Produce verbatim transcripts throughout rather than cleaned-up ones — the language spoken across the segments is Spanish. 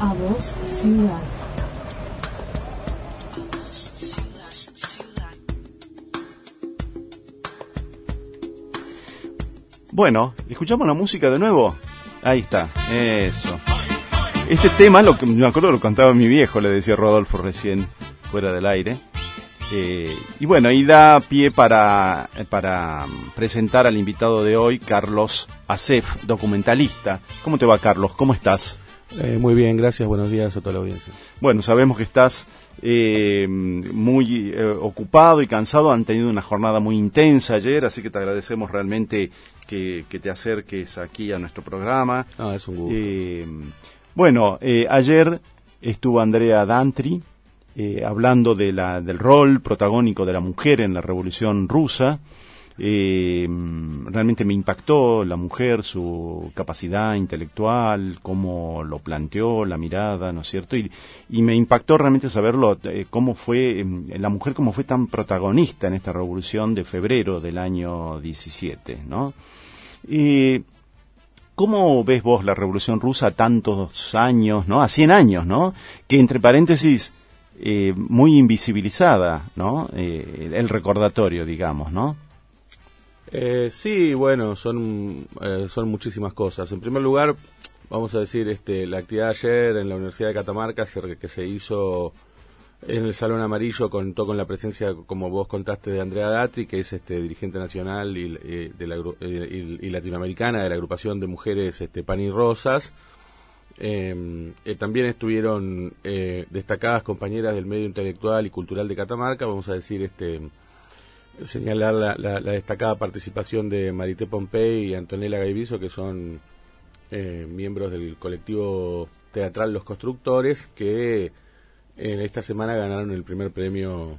A Voz Ciudad. Bueno, ¿escuchamos la música de nuevo? Ahí está, eso. Este tema, lo que me acuerdo lo cantaba mi viejo, le decía Rodolfo recién, fuera del aire. Eh, y bueno, ahí da pie para, para presentar al invitado de hoy, Carlos Acef, documentalista. ¿Cómo te va, Carlos? ¿Cómo estás? Eh, muy bien, gracias, buenos días a toda la audiencia. Bueno, sabemos que estás eh, muy eh, ocupado y cansado, han tenido una jornada muy intensa ayer, así que te agradecemos realmente que, que te acerques aquí a nuestro programa. Ah, es un gusto. Eh, bueno, eh, ayer estuvo Andrea Dantri eh, hablando de la, del rol protagónico de la mujer en la Revolución Rusa. Eh, realmente me impactó la mujer, su capacidad intelectual, cómo lo planteó, la mirada, ¿no es cierto? Y, y me impactó realmente saberlo, eh, cómo fue, eh, la mujer cómo fue tan protagonista en esta revolución de febrero del año diecisiete, ¿no? Eh, ¿Cómo ves vos la Revolución Rusa a tantos años, ¿no? A cien años, ¿no? Que entre paréntesis, eh, muy invisibilizada, ¿no? Eh, el recordatorio, digamos, ¿no? Eh, sí, bueno, son eh, son muchísimas cosas. En primer lugar, vamos a decir, este, la actividad de ayer en la Universidad de Catamarca que, que se hizo en el Salón Amarillo contó con la presencia, como vos contaste, de Andrea Dantri, que es este dirigente nacional y, y, de la, y, y latinoamericana de la agrupación de mujeres este, Pan y Rosas. Eh, eh, también estuvieron eh, destacadas compañeras del medio intelectual y cultural de Catamarca, vamos a decir, este señalar la, la, la destacada participación de Marité Pompey y Antonella Gaiviso, que son eh, miembros del colectivo teatral Los Constructores, que en esta semana ganaron el primer premio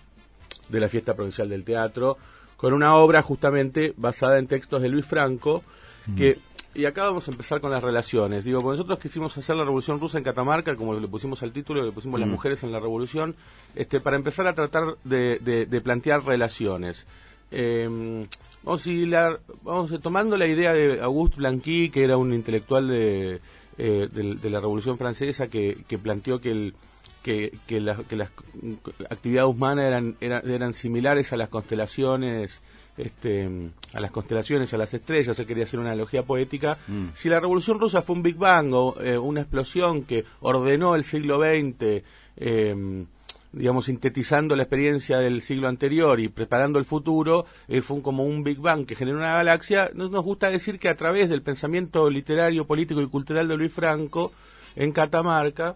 de la Fiesta Provincial del Teatro, con una obra justamente basada en textos de Luis Franco, mm. que, y acá vamos a empezar con las relaciones. Digo, porque nosotros quisimos hacer la Revolución Rusa en Catamarca, como le pusimos al título, le pusimos mm. las mujeres en la revolución, este, para empezar a tratar de, de, de plantear relaciones. Eh, vamos, a ir la, vamos a, tomando la idea de Auguste Blanqui, que era un intelectual de, eh, de, de la Revolución Francesa, que, que planteó que el que, que, la, que las actividades humanas eran, eran, eran similares a las constelaciones, este, a las constelaciones, a las estrellas. Él quería hacer una analogía poética. Mm. Si la Revolución Rusa fue un Big Bang o eh, una explosión que ordenó el siglo veinte, eh, digamos, sintetizando la experiencia del siglo anterior y preparando el futuro, eh, fue un, como un Big Bang que generó una galaxia, nos, nos gusta decir que a través del pensamiento literario, político y cultural de Luis Franco, en Catamarca,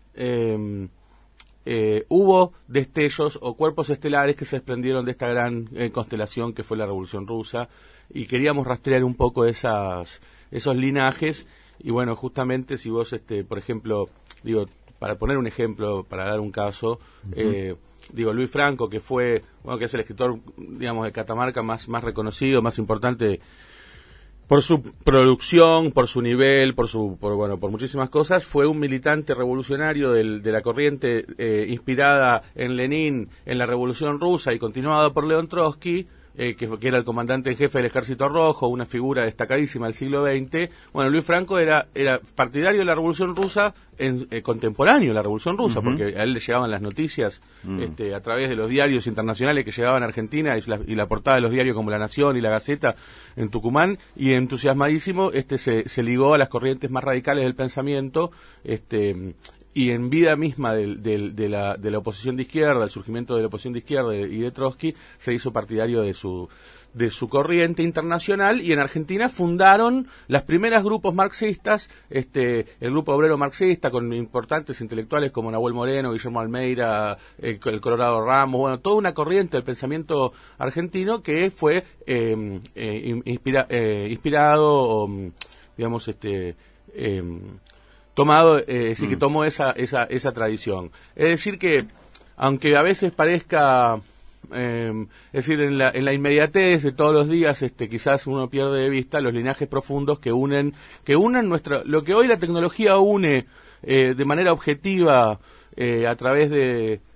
eh, Eh, hubo destellos o cuerpos estelares que se desprendieron de esta gran eh, constelación que fue la Revolución Rusa, y queríamos rastrear un poco esas esos linajes. Y bueno, justamente si vos, este, por ejemplo, digo, para poner un ejemplo, para dar un caso, uh-huh. eh, digo, Luis Franco, que fue, bueno, que es el escritor, digamos, de Catamarca más, más reconocido, más importante por su producción, por su nivel, por su, por, bueno, por muchísimas cosas, fue un militante revolucionario del, de la corriente eh, inspirada en Lenin, en la Revolución Rusa, y continuada por León Trotsky, eh, que, que era el comandante en jefe del Ejército Rojo, una figura destacadísima del siglo veinte. Bueno, Luis Franco era, era partidario de la Revolución Rusa, en, eh, contemporáneo de la Revolución Rusa, uh-huh. porque a él le llegaban las noticias uh-huh. este, a través de los diarios internacionales que llegaban a Argentina, y la, y la portada de los diarios como La Nación y La Gaceta en Tucumán, y entusiasmadísimo este se, se ligó a las corrientes más radicales del pensamiento, este y en vida misma de, de, de, la, de la oposición de izquierda, el surgimiento de la oposición de izquierda y de Trotsky, se hizo partidario de su de su corriente internacional, y en Argentina fundaron las primeras grupos marxistas, este el Grupo Obrero Marxista, con importantes intelectuales como Nahuel Moreno, Guillermo Almeida, el, el Colorado Ramos, bueno, toda una corriente del pensamiento argentino que fue eh, eh, inspira, eh, inspirado, o, digamos, este eh, tomado, eh, es decir, mm. que tomó esa, esa, esa tradición. Es decir que, aunque a veces parezca, eh, es decir, en la, en la inmediatez de todos los días, este, quizás uno pierde de vista los linajes profundos que unen, que unen nuestra, lo que hoy la tecnología une eh, de manera objetiva, eh, a través de,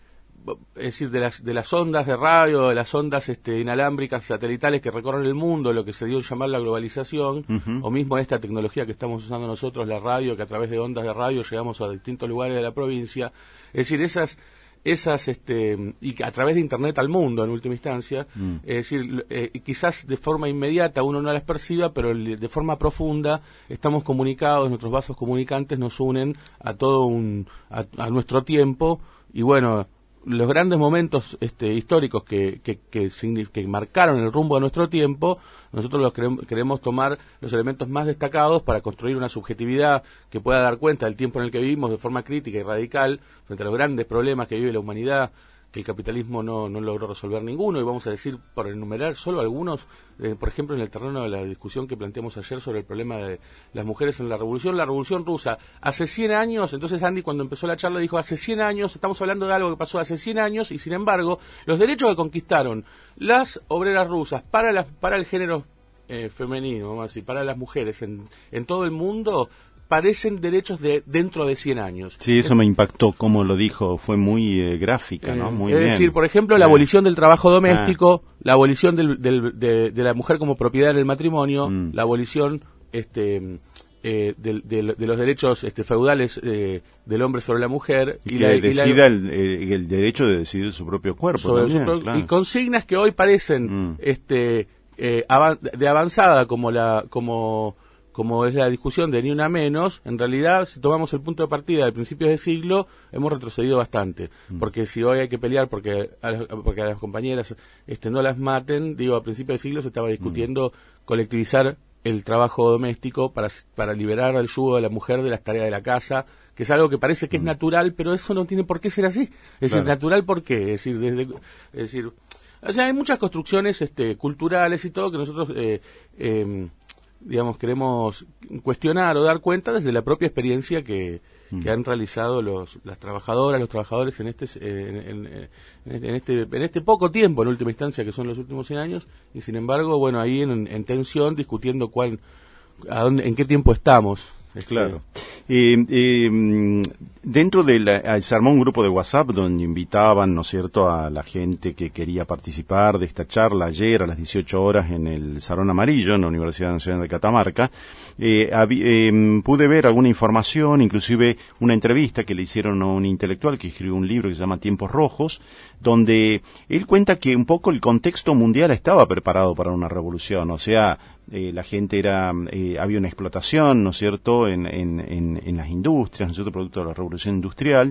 es decir, de las de las ondas de radio, de las ondas este, inalámbricas satelitales que recorren el mundo, lo que se dio a llamar la globalización, uh-huh. o mismo esta tecnología que estamos usando nosotros, la radio, que a través de ondas de radio llegamos a distintos lugares de la provincia. Es decir, esas esas este y a través de internet al mundo en última instancia, mm. es decir, eh, quizás de forma inmediata uno no las perciba, pero de forma profunda estamos comunicados, nuestros vasos comunicantes nos unen a todo un a, a nuestro tiempo. Y bueno, los grandes momentos este, históricos que, que, que, que marcaron el rumbo de nuestro tiempo, nosotros los queremos, queremos tomar los elementos más destacados para construir una subjetividad que pueda dar cuenta del tiempo en el que vivimos de forma crítica y radical frente a los grandes problemas que vive la humanidad, que el capitalismo no, no logró resolver ninguno, y vamos a decir, por enumerar solo algunos, eh, por ejemplo, en el terreno de la discusión que planteamos ayer sobre el problema de las mujeres en la revolución, la revolución rusa, hace cien años, entonces Andy cuando empezó la charla dijo, hace cien años, estamos hablando de algo que pasó hace cien años, y sin embargo, los derechos que conquistaron las obreras rusas para, las, para el género eh, femenino, vamos a decir, para las mujeres en, en todo el mundo, parecen derechos de dentro de cien años. Sí, eso me impactó, como lo dijo, fue muy eh, gráfica, ¿no? Muy es bien. decir, por ejemplo, la eh. abolición del trabajo doméstico, ah. la abolición del, del, de, de la mujer como propiedad en el matrimonio, mm. la abolición este eh, de, de, de los derechos este, feudales eh, del hombre sobre la mujer. Y, y que la, decida y la, el, el, el derecho de decidir su propio cuerpo también, su pro, claro. Y consignas que hoy parecen mm. este eh, avan, de avanzada, como la como como es la discusión de ni una menos, en realidad, si tomamos el punto de partida de principios de siglo, hemos retrocedido bastante. Mm. Porque si hoy hay que pelear porque a las, porque a las compañeras este, no las maten, digo, a principios de siglo se estaba discutiendo mm. colectivizar el trabajo doméstico para, para liberar al yugo de la mujer de las tareas de la casa, que es algo que parece que mm. es natural, pero eso no tiene por qué ser así. Es claro. decir, natural, ¿por qué? Es decir, desde, es decir, o sea, hay muchas construcciones este, culturales y todo que nosotros... Eh, eh, digamos, queremos cuestionar o dar cuenta desde la propia experiencia que, mm. que han realizado los, las trabajadoras, los trabajadores en este, eh, en, en, en este en este poco tiempo, en última instancia, que son los últimos cien años, y sin embargo, bueno, ahí en, en tensión, discutiendo cuál, a dónde, en qué tiempo estamos. Claro. Eh, eh, dentro del se armó un grupo de WhatsApp donde invitaban, ¿no es cierto?, a la gente que quería participar de esta charla ayer a las dieciocho horas en el Salón Amarillo, en la Universidad Nacional de Catamarca. Eh, eh, pude ver alguna información, inclusive una entrevista que le hicieron a un intelectual que escribió un libro que se llama Tiempos Rojos, donde él cuenta que un poco el contexto mundial estaba preparado para una revolución, o sea, eh, la gente era, eh, había una explotación, ¿no es cierto?, en, en, en, en las industrias, ¿no es cierto?, producto de la revolución industrial,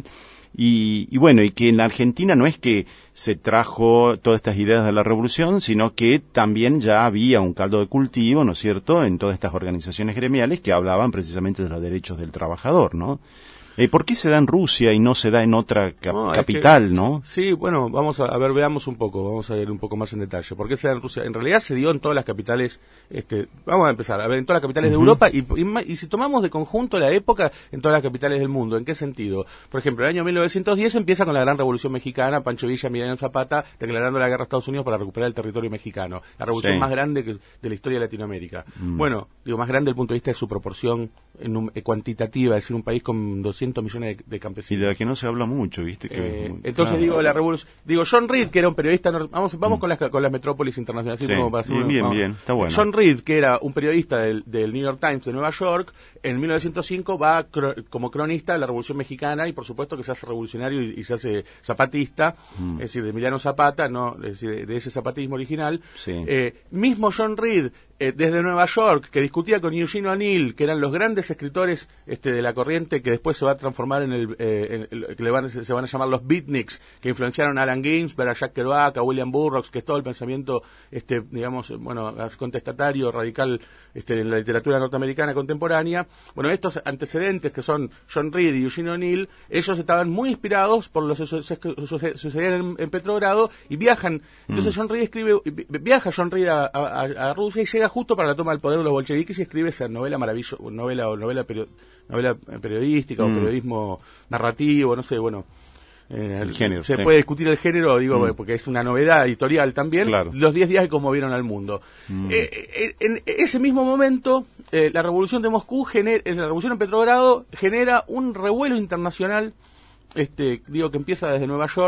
y, y bueno, y que en la Argentina no es que se trajo todas estas ideas de la revolución, sino que también ya había un caldo de cultivo, ¿no es cierto?, en todas estas organizaciones gremiales que hablaban precisamente de los derechos del trabajador, ¿no? Eh, ¿Por qué se da en Rusia y no se da en otra cap no, capital, que, no? Sí, bueno, vamos a, a ver, veamos un poco, vamos a ver un poco más en detalle. ¿Por qué se da en Rusia? En realidad se dio en todas las capitales, este, vamos a empezar, a ver, en todas las capitales uh-huh. de Europa, y, y, y si tomamos de conjunto la época, en todas las capitales del mundo. ¿En qué sentido? Por ejemplo, el año mil novecientos diez empieza con la Gran Revolución Mexicana, Pancho Villa, Emiliano Zapata, declarando la guerra a Estados Unidos para recuperar el territorio mexicano. La revolución sí. más grande que, de la historia de Latinoamérica. Mm. Bueno, digo, más grande desde el punto de vista de su proporción en un, eh, cuantitativa, es decir, un país con doscientos millones de, de campesinos. Y de la que no se habla mucho, ¿viste? Que eh, muy, entonces claro. digo, la revolución, digo, John Reed, que era un periodista, vamos vamos mm. con las con las metrópolis internacionales, sí. como para bien, uno, bien, vamos. bien, está bueno. John Reed, que era un periodista del, del New York Times de Nueva York, en mil novecientos cinco va cro como cronista de la Revolución Mexicana, y por supuesto que se hace revolucionario y, y se hace zapatista, mm. es decir, de Emiliano Zapata, no, es decir, de ese zapatismo original. Sí. Eh, mismo John Reed, eh, desde Nueva York, que discutía con Eugene O'Neill, que eran los grandes escritores este, de la corriente que después se va a transformar en el, eh, en el que le van, se van a llamar los beatniks, que influenciaron a Allen Ginsberg, a Jack Kerouac, a William Burroughs, que es todo el pensamiento, este, digamos, bueno, contestatario, radical, este, en la literatura norteamericana contemporánea. Bueno, estos antecedentes que son John Reed y Eugene O'Neill, ellos estaban muy inspirados por los que sucedían en, en Petrogrado y viajan. Entonces mm. John Reed escribe, viaja John Reed a, a, a Rusia y llega justo para la toma del poder de los bolcheviques y escribe esa novela maravillosa, novela o novela, perio, novela periodística mm. o periodismo narrativo, no sé, bueno. Eh, el género, se sí. puede discutir el género, digo, mm. porque es una novedad editorial también, claro. los diez días que conmovieron al mundo. Mm. Eh, eh, en ese mismo momento, eh, la revolución de Moscú, genera, la revolución en Petrogrado, genera un revuelo internacional, este, digo, que empieza desde Nueva York,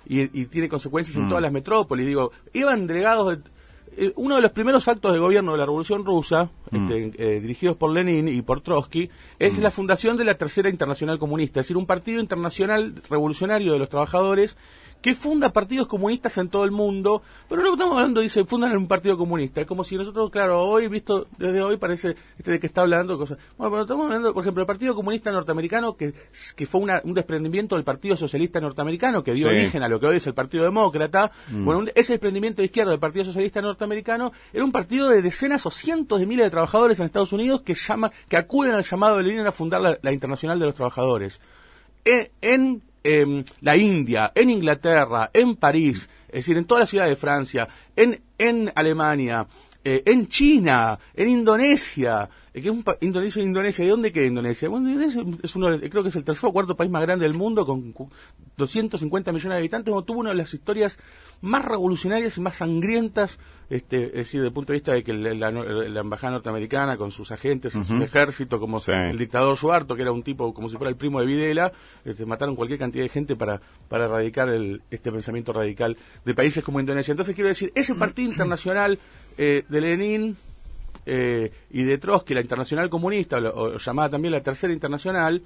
y, y tiene consecuencias mm. en todas las metrópolis. Digo, iban delegados de... Uno de los primeros actos de gobierno de la Revolución Rusa, mm. este, eh, dirigidos por Lenin y por Trotsky, es mm. la fundación de la Tercera Internacional Comunista, es decir, un partido internacional revolucionario de los trabajadores que funda partidos comunistas en todo el mundo, pero no estamos hablando, dice, fundan un partido comunista, es como si nosotros, claro, hoy, visto desde hoy, parece este de que está hablando de cosas. Bueno, pero estamos hablando, por ejemplo, el Partido Comunista Norteamericano, que, que fue una, un desprendimiento del Partido Socialista Norteamericano, que dio sí. origen a lo que hoy es el Partido Demócrata. Mm. Bueno, un, ese desprendimiento de izquierda del Partido Socialista Norteamericano era un partido de decenas o cientos de miles de trabajadores en Estados Unidos que llama, que acuden al llamado de Lenin a fundar la, la Internacional de los Trabajadores. En, en Eh, la India, en Inglaterra, en París, es decir, en toda la ciudad de Francia, en, en Alemania, eh, en China, en Indonesia, eh, que es un pa- Indonesia, Indonesia, ¿de dónde queda Indonesia? Bueno, Indonesia es uno, creo que es el tercer o cuarto país más grande del mundo, con doscientos cincuenta millones de habitantes, bueno, tuvo una de las historias más revolucionarias y más sangrientas, este, es decir, desde el punto de vista de que la, la, la embajada norteamericana con sus agentes, uh-huh. su ejército, como sí. el dictador Suharto, que era un tipo como si fuera el primo de Videla, este, mataron cualquier cantidad de gente para, para erradicar el, este pensamiento radical de países como Indonesia. Entonces quiero decir, ese partido internacional eh, de Lenin eh, y de Trotsky, la Internacional Comunista, o, o llamada también la Tercera Internacional,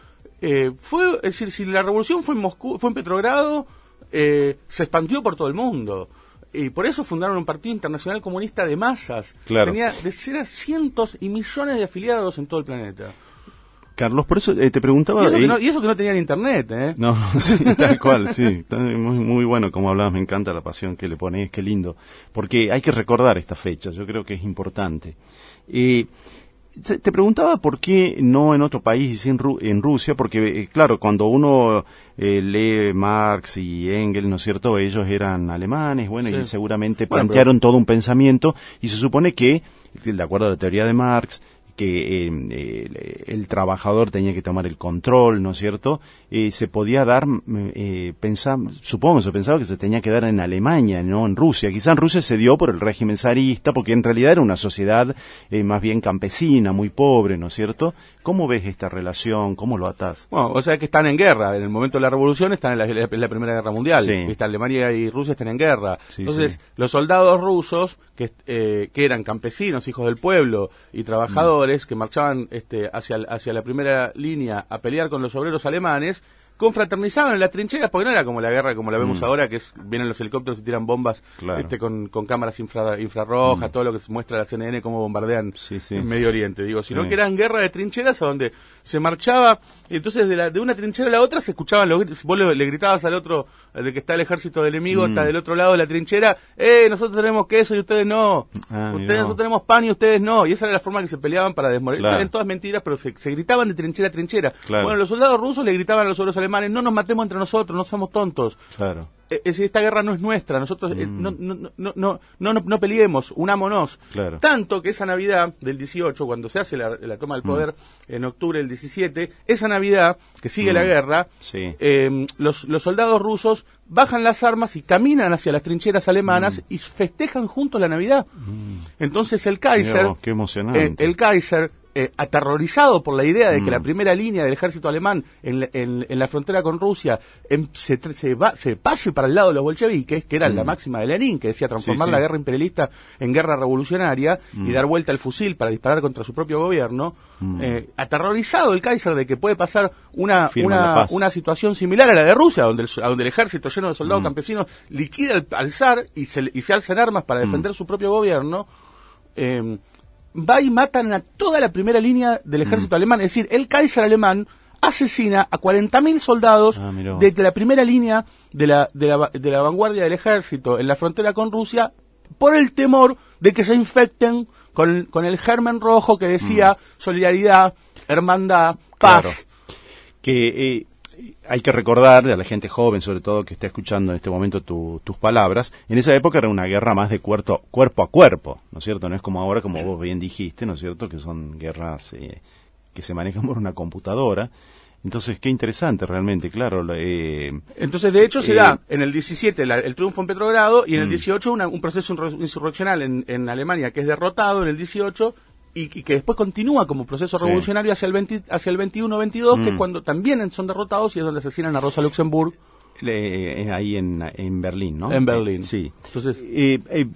eh, fue, es decir, si la revolución fue en Moscú, fue en Petrogrado, eh, se expandió por todo el mundo. Y por eso fundaron un partido internacional comunista de masas. Claro. Tenía decenas, cientos y millones de afiliados en todo el planeta. Carlos, por eso eh, te preguntaba... Y eso, eh, que no, y eso que no tenían internet, ¿eh? No, sí, tal cual, sí. Está muy, muy bueno como hablabas, me encanta la pasión que le pones, qué lindo. Porque hay que recordar esta fecha, yo creo que es importante. Eh, te, te preguntaba por qué no en otro país y sí en, Ru- en Rusia, porque eh, claro, cuando uno eh, lee Marx y Engels, ¿no es cierto?, ellos eran alemanes, bueno, sí. y seguramente bueno, plantearon pero... todo un pensamiento, y se supone que, de acuerdo a la teoría de Marx, que eh, eh, el trabajador tenía que tomar el control, ¿no es cierto? Eh, se podía dar, eh, pensar, supongo, se pensaba que se tenía que dar en Alemania, no en Rusia. Quizá en Rusia se dio por el régimen zarista, porque en realidad era una sociedad eh, más bien campesina, muy pobre, ¿no es cierto? ¿Cómo ves esta relación? ¿Cómo lo atás? Bueno, o sea que están en guerra. En el momento de la revolución están en la, en la Primera Guerra Mundial. Sí. Está Alemania y Rusia están en guerra. Sí, Entonces, sí. los soldados rusos, que, eh, que eran campesinos, hijos del pueblo y trabajadores, mm. que marchaban este, hacia, hacia la primera línea a pelear con los obreros alemanes, confraternizaban en las trincheras, porque no era como la guerra como la vemos mm. ahora, que es, vienen los helicópteros y tiran bombas claro. este, con, con cámaras infra, infrarrojas, mm. todo lo que se muestra la C N N, cómo bombardean sí, sí. en Medio Oriente, digo, sí. sino que eran guerras de trincheras a donde se marchaba, y entonces de, la, de una trinchera a la otra se escuchaban los gritos, vos le, le gritabas al otro, de que está el ejército del enemigo, mm. está del otro lado de la trinchera, eh, nosotros tenemos queso y ustedes no, ah, ustedes no. nosotros tenemos pan y ustedes no, y esa era la forma que se peleaban para desmorir, claro. eran todas mentiras, pero se, se gritaban de trinchera a trinchera. Claro. Bueno, los soldados rusos le gritaban a los soldados alemanes, no nos matemos entre nosotros, no somos tontos. Claro. Es decir, esta guerra no es nuestra, nosotros mm. eh, no, no, no, no, no, no, no peleemos, unámonos. Claro. Tanto que esa Navidad del dieciocho, cuando se hace la, la toma del poder mm. en octubre del diecisiete, esa Navidad, que sigue mm. la guerra, sí. eh, los, los soldados rusos bajan las armas y caminan hacia las trincheras alemanas mm. y festejan juntos la Navidad. Mm. Entonces el Kaiser, Mirá, qué emocionante. Eh, el Kaiser, Eh, aterrorizado por la idea de que mm. la primera línea del ejército alemán en la, en, en la frontera con Rusia en, se, se, va, se pase para el lado de los bolcheviques, que era mm. la máxima de Lenin, que decía transformar sí, sí. la guerra imperialista en guerra revolucionaria mm. y dar vuelta el fusil para disparar contra su propio gobierno, mm. eh, aterrorizado el Kaiser de que puede pasar una, una, una situación similar a la de Rusia, donde el, donde el ejército lleno de soldados mm. campesinos liquida al, al zar y se, y se alzan armas para defender mm. su propio gobierno, eh, va y matan a toda la primera línea del ejército mm. alemán. Es decir, el Kaiser alemán asesina a cuarenta mil soldados ah, de la primera línea de la, de, la, de la vanguardia del ejército en la frontera con Rusia por el temor de que se infecten con, con el germen rojo que decía mm. solidaridad, hermandad, paz. Claro. Que... Eh... Hay que recordar a la gente joven, sobre todo, que está escuchando en este momento tu, tus palabras, en esa época era una guerra más de cuerpo, cuerpo a cuerpo, ¿no es cierto? No es como ahora, como vos bien dijiste, ¿no es cierto?, que son guerras eh, que se manejan por una computadora. Entonces, qué interesante realmente, claro. Eh, Entonces, de hecho, eh, se da en el diecisiete la, el triunfo en Petrogrado y en el dieciocho una, un proceso insurreccional en, en Alemania que es derrotado en el dieciocho y, y que después continúa como proceso revolucionario sí. hacia el veinte, hacia el veintiuno veintidós, mm. que es cuando también son derrotados y es donde asesinan a Rosa Luxemburg. Eh, ahí en, en Berlín, ¿no? En Berlín. Eh, sí. Entonces, eh, eh,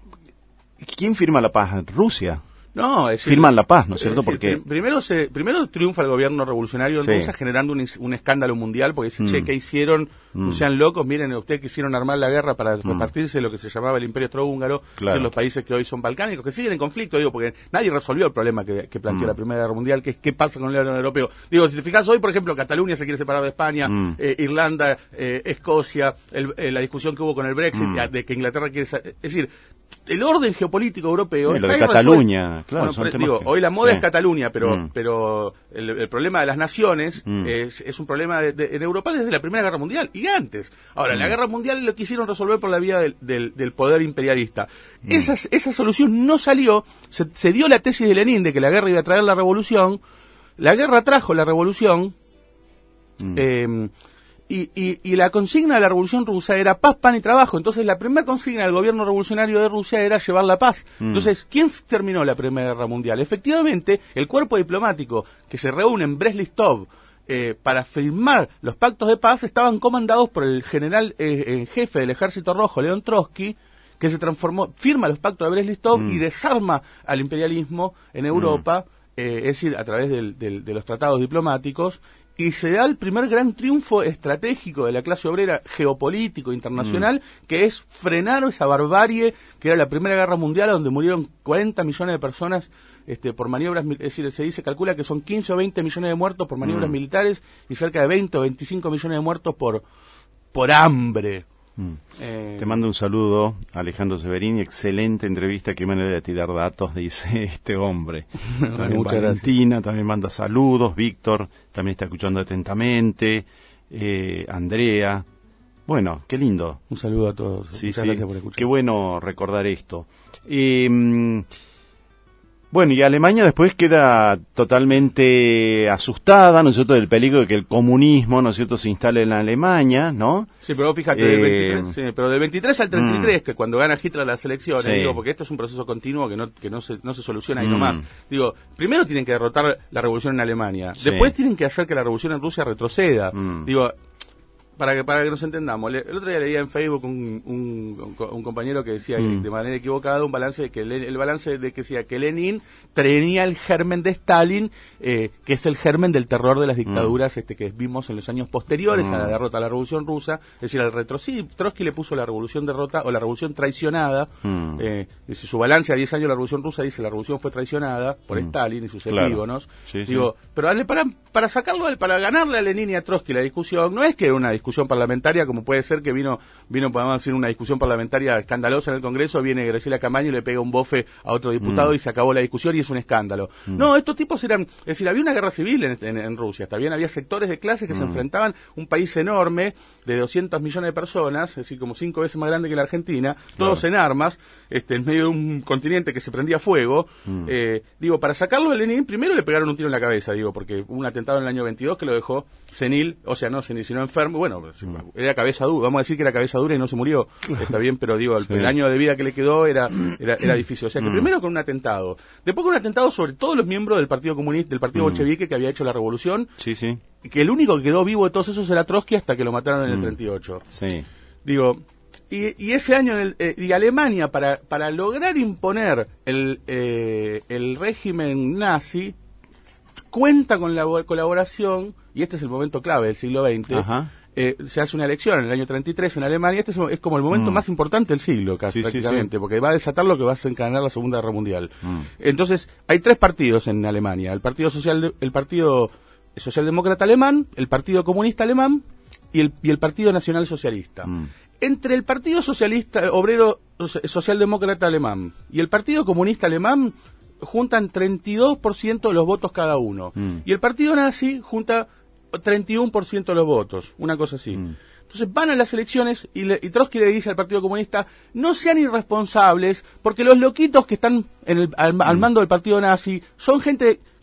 ¿quién firma la paz? Rusia. No, es decir, firman la paz, ¿no es cierto? Es decir, Porque primero se primero triunfa el gobierno revolucionario en sí. Rusia generando un, un escándalo mundial porque dicen, mm. che, ¿qué hicieron? Mm. No sean locos, miren, ustedes quisieron armar la guerra para mm. repartirse lo que se llamaba el Imperio Austrohúngaro, claro. los países que hoy son balcánicos, que siguen en conflicto, digo, porque nadie resolvió el problema que, que planteó mm. la Primera Guerra Mundial, que es qué pasa con el Unión Europeo. Digo, si te fijas hoy, por ejemplo, Cataluña se quiere separar de España, mm. eh, Irlanda, eh, Escocia, el, eh, la discusión que hubo con el Brexit, mm. de que Inglaterra quiere... Es decir, el orden geopolítico europeo sí, está lo de Cataluña, claro. Bueno, son pre, temas digo, que... hoy la moda sí. es Cataluña, pero mm. pero el, el problema de las naciones mm. es, es un problema de, de, en Europa desde la Primera Guerra Mundial y antes. Ahora, mm. la Guerra Mundial lo quisieron resolver por la vía del, del, del poder imperialista. Mm. Esa, esa solución no salió, se, se dio la tesis de Lenin de que la guerra iba a traer la revolución, la guerra trajo la revolución, mm. eh, Y, y, y la consigna de la Revolución Rusa era paz, pan y trabajo. Entonces la primera consigna del gobierno revolucionario de Rusia era llevar la paz. Mm. Entonces, ¿quién terminó la Primera Guerra Mundial? Efectivamente, el cuerpo diplomático que se reúne en Brest-Litovsk eh, para firmar los pactos de paz estaban comandados por el general eh, en jefe del Ejército Rojo, León Trotsky, que se transformó, firma los pactos de Brest-Litovsk mm. y desarma al imperialismo en Europa, mm. eh, es decir, a través del, del, de los tratados diplomáticos. Y se da el primer gran triunfo estratégico de la clase obrera geopolítico internacional, mm. que es frenar esa barbarie que era la Primera Guerra Mundial, donde murieron cuarenta millones de personas este, por maniobras, es decir, se dice, calcula que son quince o veinte millones de muertos por maniobras mm. militares y cerca de veinte o veinticinco millones de muertos por, por hambre. Mm. Eh, Te mando un saludo, Alejandro Severini. Excelente entrevista, qué manera de tirar datos, dice este hombre. También Muchas Valentina, gracias. también manda saludos. Víctor también está escuchando atentamente. Eh, Andrea. Bueno, qué lindo. Un saludo a todos. Sí, Muchas sí. gracias por escuchar. Qué bueno recordar esto. Eh, Bueno, y Alemania después queda totalmente asustada, ¿no es cierto?, del peligro de que el comunismo, ¿no es cierto?, se instale en Alemania, ¿no? Sí, pero fíjate, eh, del veintitrés, sí, pero del veintitrés al treinta y tres, mm. que cuando gana Hitler las elecciones, sí. digo, porque esto es un proceso continuo que no que no se no se soluciona ahí mm. nomás. Digo, primero tienen que derrotar la revolución en Alemania, sí. después tienen que hacer que la revolución en Rusia retroceda. Mm. Digo, para que para que nos entendamos, el otro día leía en Facebook un, un, un compañero que decía mm. de manera equivocada un balance de que el balance de que decía que Lenin tenía el germen de Stalin, eh, que es el germen del terror de las dictaduras mm. este que vimos en los años posteriores mm. a la derrota de la Revolución Rusa, es decir, al retro. Sí, Trotsky le puso la revolución derrota o la revolución traicionada. Mm. Eh, dice, su balance a diez años de la Revolución Rusa dice la revolución fue traicionada por mm. Stalin y sus epígonos. Claro. Sí, Digo, sí. pero para para sacarlo, para ganarle a Lenin y a Trotsky la discusión, no es que era una discusión parlamentaria, como puede ser que vino, vino podemos decir, una discusión parlamentaria escandalosa en el Congreso, viene Graciela Camaño y le pega un bofe a otro diputado mm. y se acabó la discusión y es un escándalo. Mm. No, estos tipos eran, es decir, había una guerra civil en, en, en Rusia, está bien, había sectores de clases que mm. se enfrentaban, un país enorme de doscientos millones de personas, es decir, como cinco veces más grande que la Argentina, todos claro. en armas, este, en medio de un continente que se prendía fuego. Mm. Eh, digo, para sacarlo de Lenin, primero le pegaron un tiro en la cabeza, digo, porque hubo un atentado en el año veintidós que lo dejó senil, o sea, no senil, sino enfermo, bueno, mm. era cabeza dura, vamos a decir que era cabeza dura y no se murió, claro. está bien, pero digo, el, sí. el año de vida que le quedó era era, era difícil, o sea que mm. primero con un atentado, después con un atentado sobre todos los miembros del Partido Comunista, del Partido mm. Bolchevique que había hecho la revolución, sí, sí. que el único que quedó vivo de todos esos era Trotsky hasta que lo mataron en mm. el treinta y ocho. Sí. Digo, y, y ese año, en el, eh, y Alemania, para, para lograr imponer el, eh, el régimen nazi, cuenta con la colaboración, y este es el momento clave del siglo veinte, Ajá. Eh, se hace una elección en el año treinta y tres en Alemania, este es, es como el momento mm. más importante del siglo, casi, sí, prácticamente, sí, sí. porque va a desatar lo que va a desencadenar la Segunda Guerra Mundial. Mm. Entonces, hay tres partidos en Alemania, el Partido Social, el Partido Socialdemócrata Alemán, el Partido Comunista Alemán y el, y el Partido Nacional Socialista. Mm. Entre el Partido Socialista Obrero Socialdemócrata Alemán y el Partido Comunista Alemán juntan treinta y dos por ciento de los votos cada uno. Mm. Y el Partido Nazi junta treinta y uno por ciento de los votos, una cosa así. Mm. Entonces van a las elecciones y, le, y Trotsky le dice al Partido Comunista, no sean irresponsables, porque los loquitos que están en el, al, mm. al mando del Partido Nazi son gente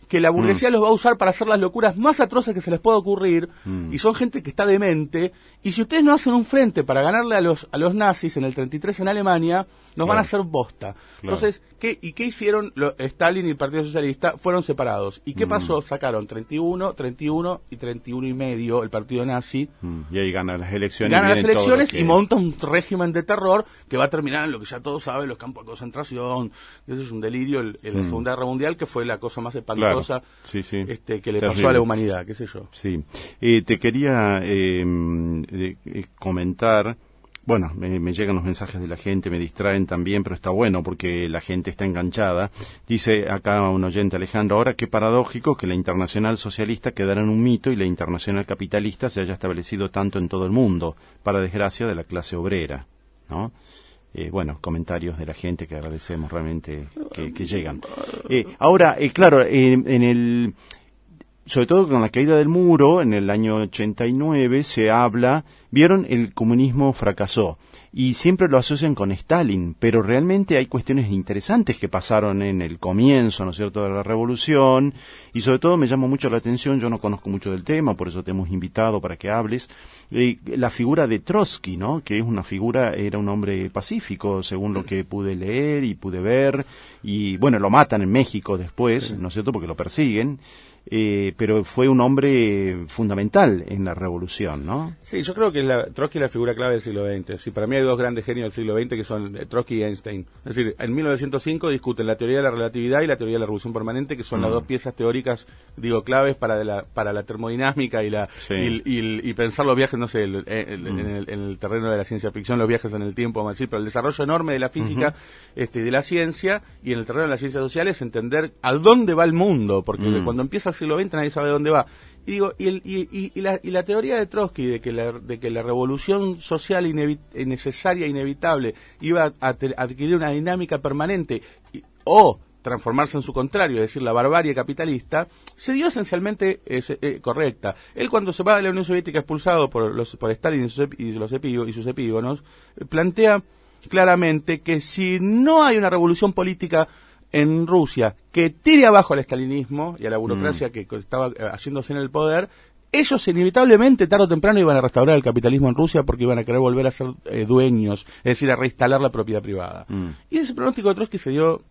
que la burguesía mm. los va a usar para hacer las locuras más atroces que se les pueda ocurrir, mm. y son gente que está demente, y si ustedes no hacen un frente para ganarle a los a los nazis en el treinta y tres en Alemania, nos claro. van a hacer bosta. Claro. Entonces, ¿qué, ¿y qué hicieron lo, Stalin y el Partido Socialista? Fueron separados. ¿Y qué mm. pasó? Sacaron treinta y uno, treinta y uno y treinta y uno y medio el partido nazi. Mm. Y ahí ganan las elecciones. Ganan las elecciones que... y monta un régimen de terror que va a terminar en lo que ya todos saben, los campos de concentración. Eso es un delirio, el, el, mm. la Segunda Guerra Mundial, que fue la cosa más espantosa claro. sí, sí. Este, que le Terrible. pasó a la humanidad, qué sé yo. Sí. Eh, te quería eh, eh, comentar... Bueno, me, me llegan los mensajes de la gente, me distraen también, pero está bueno porque la gente está enganchada. Dice acá un oyente, Alejandro, ahora qué paradójico que la internacional socialista quedara en un mito y la internacional capitalista se haya establecido tanto en todo el mundo, para desgracia de la clase obrera, ¿no? Eh, bueno, comentarios de la gente que agradecemos realmente que, que llegan. Eh, ahora, eh, claro, eh, en el... sobre todo con la caída del muro, en el año ochenta y nueve, se habla, vieron, el comunismo fracasó, y siempre lo asocian con Stalin, pero realmente hay cuestiones interesantes que pasaron en el comienzo, ¿no es cierto?, de la revolución, y sobre todo me llamó mucho la atención, yo no conozco mucho del tema, por eso te hemos invitado para que hables, eh, la figura de Trotsky, ¿no?, que es una figura, era un hombre pacífico, según lo que pude leer y pude ver, y bueno, lo matan en México después, sí. ¿no es cierto?, porque lo persiguen, Eh, pero fue un hombre fundamental en la revolución, ¿no? Sí, yo creo que la, Trotsky es la figura clave del siglo veinte. Sí, para mí hay dos grandes genios del siglo veinte que son Trotsky y Einstein. Es decir, en mil novecientos cinco discuten la teoría de la relatividad y la teoría de la revolución permanente, que son mm. las dos piezas teóricas, digo, claves para de la para la termodinámica y la sí. y, y, y pensar los viajes, no sé, el, el, mm. en, el, en el terreno de la ciencia ficción, los viajes en el tiempo, vamos a decir, pero el desarrollo enorme de la física uh-huh. este, y de la ciencia, y en el terreno de las ciencias sociales entender a dónde va el mundo, porque mm. cuando empieza el siglo veinte nadie sabe dónde va. Y digo, y, el, y, y, y, la, y la teoría de Trotsky de que la, de que la revolución social inevi- necesaria e inevitable iba a, te, a adquirir una dinámica permanente y, o transformarse en su contrario, es decir, la barbarie capitalista, se dio esencialmente eh, eh, correcta. Él, cuando se va de la Unión Soviética expulsado por, los, por Stalin y sus, y, los epígonos, y sus epígonos, plantea claramente que si no hay una revolución política en Rusia que tire abajo al estalinismo y a la burocracia mm. que estaba haciéndose en el poder, ellos inevitablemente tarde o temprano iban a restaurar el capitalismo en Rusia porque iban a querer volver a ser eh, dueños, es decir, a reinstalar la propiedad privada. Mm. Y ese pronóstico de Trotsky se dio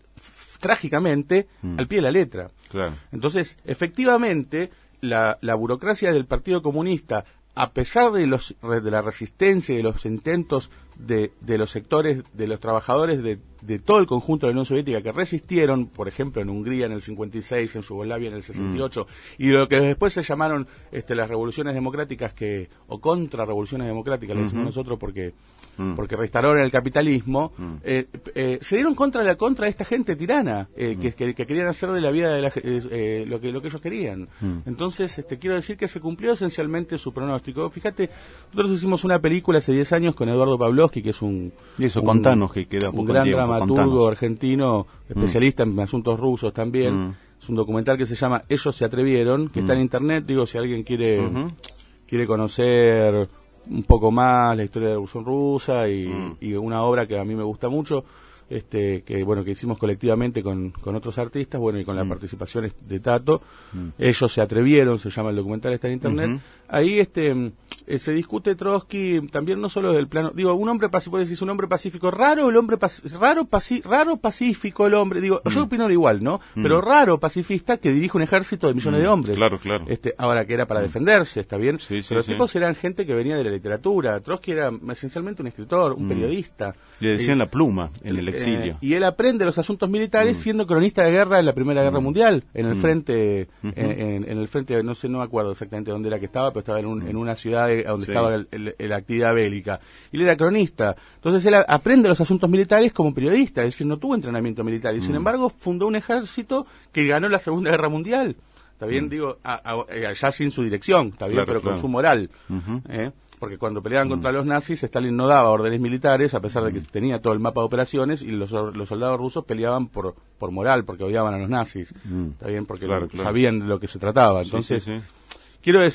trágicamente mm. al pie de la letra. Claro. Entonces, efectivamente, la, la burocracia del Partido Comunista, a pesar de los de la resistencia y de los intentos de, de los sectores, de los trabajadores de, de todo el conjunto de la Unión Soviética que resistieron, por ejemplo en Hungría en el cincuenta y seis, en Yugoslavia en el sesenta y ocho, mm. y lo que después se llamaron este, las revoluciones democráticas, que o contrarrevoluciones democráticas, uh-huh. le decimos nosotros porque mm. porque restauraron el capitalismo, mm. eh, eh, se dieron contra la contra esta gente tirana, eh, mm. que, que, que querían hacer de la vida de la, eh, eh, lo que lo que ellos querían. Mm. Entonces, este, quiero decir que se cumplió esencialmente su pronóstico. Fíjate, nosotros hicimos una película hace diez años con Eduardo Pavlovsky, que es un, y eso, un, contanos, que queda un gran tiempo, dramaturgo contanos. argentino, especialista mm. en asuntos rusos también. Mm. Es un documental que se llama Ellos se atrevieron, que mm. está en internet. Digo, si alguien quiere uh-huh. quiere conocer un poco más la historia de la Revolución Rusa y, mm. y una obra que a mí me gusta mucho, este que bueno que hicimos colectivamente con, con otros artistas, bueno, y con la mm. participación de Tato. mm. Ellos se atrevieron, se llama el documental, está en internet. Uh-huh. Ahí este eh, se discute Trotsky también, no solo del plano, digo, un hombre pacífico, decir, un hombre pacífico, raro el hombre pac- raro paci- raro pacífico el hombre, digo, mm. yo opino igual, ¿no? Mm. Pero raro pacifista que dirige un ejército de millones mm. de hombres. Claro, claro. Este, ahora que era para mm. defenderse, está bien, sí, sí, pero los sí. tipos eran gente que venía de la literatura. Trotsky era esencialmente un escritor, un mm. periodista. Le decían eh, la pluma en el exilio. Eh, y él aprende los asuntos militares mm. siendo cronista de guerra en la Primera Guerra mm. Mundial, en el mm. frente, uh-huh. en, en, en el frente, no sé, no me acuerdo exactamente dónde era que estaba, pero estaba en, un, mm. en una ciudad de, donde sí. estaba el, el, el, la actividad bélica. Y él era cronista. Entonces él a, aprende los asuntos militares como periodista, es decir, no tuvo entrenamiento militar. Y mm. sin embargo fundó un ejército que ganó la Segunda Guerra Mundial. Está bien, mm. digo, a, a, ya sin su dirección, está bien, claro, pero claro. con su moral. Uh-huh. ¿eh? Porque cuando peleaban mm. contra los nazis, Stalin no daba órdenes militares, a pesar de que mm. tenía todo el mapa de operaciones, y los, los soldados rusos peleaban por por moral, porque odiaban a los nazis. Mm. Está bien, porque claro, lo, claro. sabían de lo que se trataba. Entonces, sí, sí, sí. quiero decir,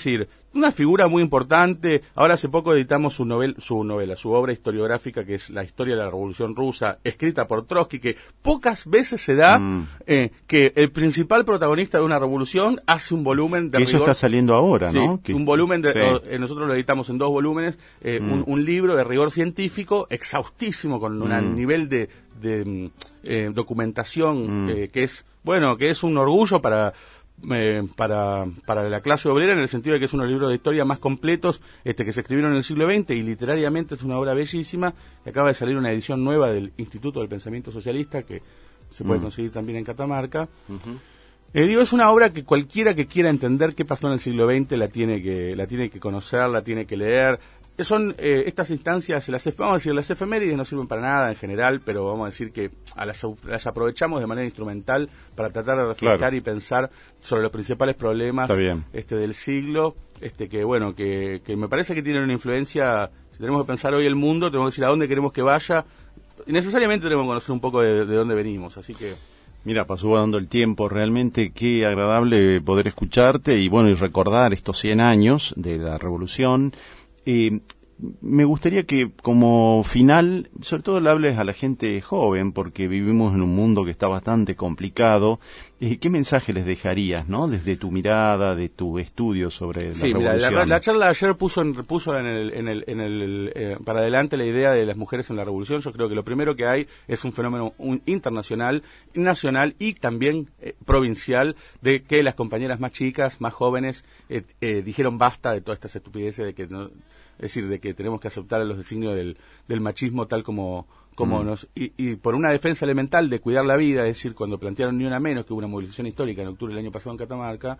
una figura muy importante. Ahora hace poco editamos su, novel, su novela, su obra historiográfica, que es La historia de la Revolución Rusa, escrita por Trotsky, que pocas veces se da mm. eh, que el principal protagonista de una revolución hace un volumen de que eso rigor, está saliendo ahora, sí, ¿no? Que, un volumen, de, sí. eh, nosotros lo editamos en dos volúmenes, eh, mm. un, un libro de rigor científico exhaustísimo, con un mm. nivel de, de eh, documentación mm. eh, que es, bueno, que es un orgullo para... Eh, para, para la clase obrera, en el sentido de que es uno de los libros de historia más completos este, que se escribieron en el siglo veinte, y literariamente es una obra bellísima. Acaba de salir una edición nueva del Instituto del Pensamiento Socialista, que se puede mm. conseguir también en Catamarca. Uh-huh. Eh, digo, es una obra que cualquiera que quiera entender qué pasó en el siglo veinte la tiene que, la tiene que conocer, la tiene que leer. Son eh, estas instancias, las, vamos a decir, las efemérides no sirven para nada en general, pero vamos a decir que a las, las aprovechamos de manera instrumental para tratar de reflejar claro. y pensar sobre los principales problemas este del siglo, este que bueno, que, que me parece que tienen una influencia. Si tenemos que pensar hoy el mundo, tenemos que decir a dónde queremos que vaya, y necesariamente tenemos que conocer un poco de, de dónde venimos, así que... Mira, pasó volando el tiempo, realmente qué agradable poder escucharte y bueno, y recordar estos cien años de la Revolución. Eh, me gustaría que como final, sobre todo le hables a la gente joven, porque vivimos en un mundo que está bastante complicado. Eh, ¿Qué mensaje les dejarías, no? Desde tu mirada, de tu estudio sobre la sí, revolución. Mira, la, la charla de ayer puso, en, puso en el, en el, en el, eh, para adelante la idea de las mujeres en la revolución. Yo creo que lo primero que hay es un fenómeno un, internacional, nacional y también eh, provincial, de que las compañeras más chicas, más jóvenes, eh, eh, dijeron basta de todas estas estupideces de que no... Es decir, de que tenemos que aceptar los designios del, del machismo tal como, como mm. nos... Y, y por una defensa elemental de cuidar la vida, es decir, cuando plantearon Ni Una Menos, que hubo una movilización histórica en octubre del año pasado en Catamarca,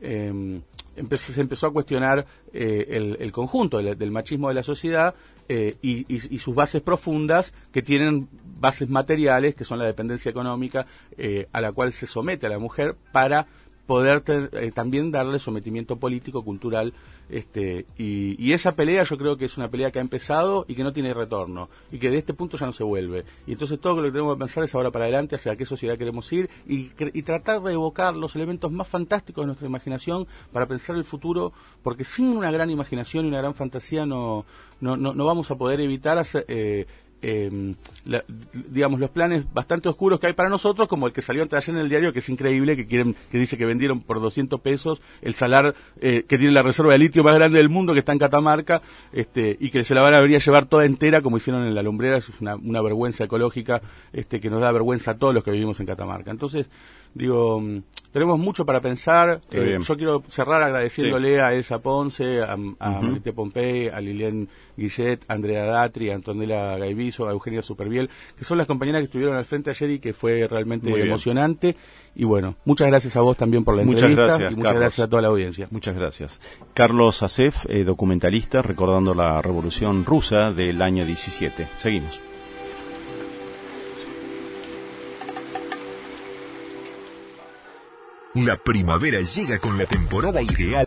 eh, empezó, se empezó a cuestionar eh, el, el conjunto del, del machismo de la sociedad eh, y, y, y sus bases profundas, que tienen bases materiales, que son la dependencia económica eh, a la cual se somete a la mujer para poder te, eh, también darle sometimiento político, cultural, este y, y esa pelea yo creo que es una pelea que ha empezado y que no tiene retorno, y que de este punto ya no se vuelve. Y entonces todo lo que tenemos que pensar es ahora para adelante, hacia qué sociedad queremos ir, y, y tratar de evocar los elementos más fantásticos de nuestra imaginación para pensar el futuro, porque sin una gran imaginación y una gran fantasía no, no, no, no vamos a poder evitar hacer... Eh, Eh, la, digamos los planes bastante oscuros que hay para nosotros, como el que salió antes ayer en el diario, que es increíble, que quieren que dice que vendieron por doscientos pesos el salar eh, que tiene la reserva de litio más grande del mundo, que está en Catamarca, este y que se la van a debería llevar toda entera como hicieron en la lumbrera. Eso es una, una vergüenza ecológica este que nos da vergüenza a todos los que vivimos en Catamarca. Entonces digo, tenemos mucho para pensar. Eh, yo quiero cerrar agradeciéndole sí. a Elsa Ponce, a, a uh-huh. Marité Pompey, a Lilian Guillet, a Andrea Datri, a Antonella Gaiviso, a Eugenia Superviel, que son las compañeras que estuvieron al frente ayer y que fue realmente Muy emocionante. Bien. Y bueno, muchas gracias a vos también por la muchas entrevista gracias, y muchas Carlos. gracias a toda la audiencia. Muchas gracias. Carlos Acef, eh, documentalista, recordando la Revolución Rusa del año diecisiete. Seguimos. La primavera llega con la temporada ideal